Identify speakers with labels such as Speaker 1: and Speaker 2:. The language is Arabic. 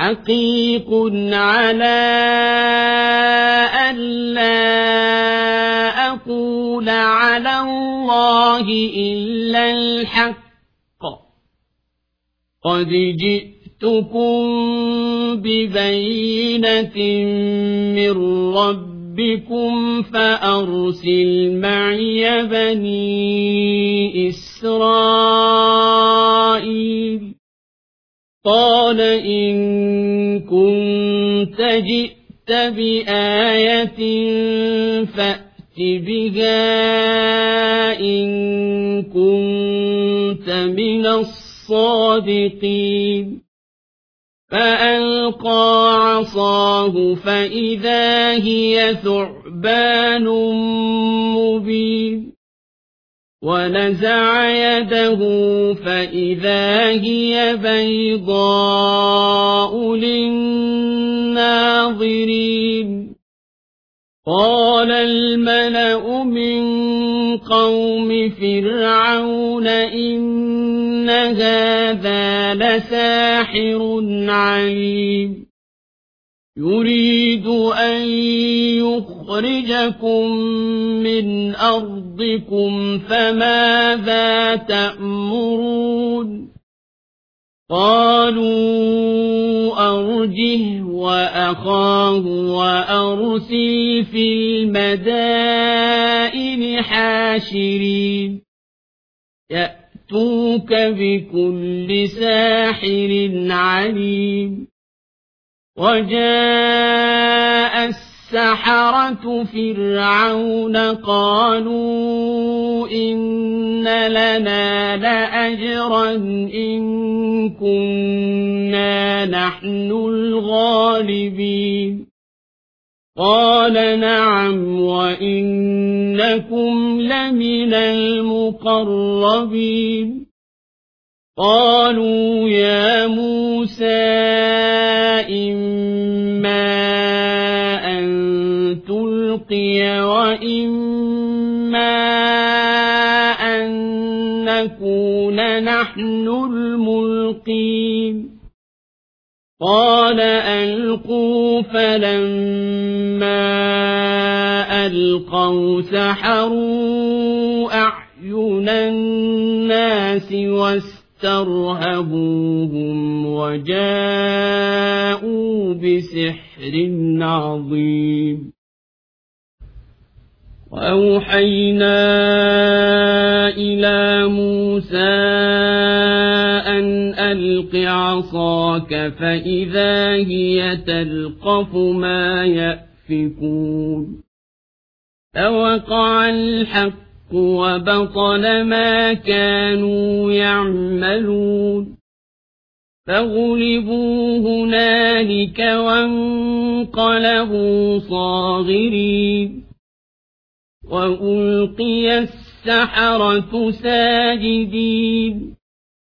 Speaker 1: حقيق على ألا أقول على الله إلا الحق قد جئتكم ببينة من ربكم فأرسل معي بني إسرائيل قال إن كنت جئت بآية فأت بها إن كنت من الصادقين فألقى عصاه فإذا هي ثعبان مبين ونزع يده فإذا هي بيضاء للناظرين قال الملأ من قوم فرعون إن هذا لساحر عليم يريد أن يخرجكم من أرضكم فماذا تأمرون قالوا أرجه وأخاه وأرسل في المدائن حاشرين يأتوك بكل ساحر عليم وجاء السحرة فرعون قالوا إن لنا لأجرا إن كنا نحن الغالبين قال نعم وإنكم لمن المقربين قالوا يا موسى إما أن تلقي وإما أن نكون نحن الملقين قال ألقوا فلما ألقوا سحروا أعين الناس واسترهبوهم وجاءوا بسحر عظيم وأوحينا إلى موسى أن ألق عصاك فإذا هي تلقف ما يأفكون فوقع الحق وبطل ما كانوا يعملون فغلبوا هنالك وانقلبوا صاغرين وألقي السحرة ساجدين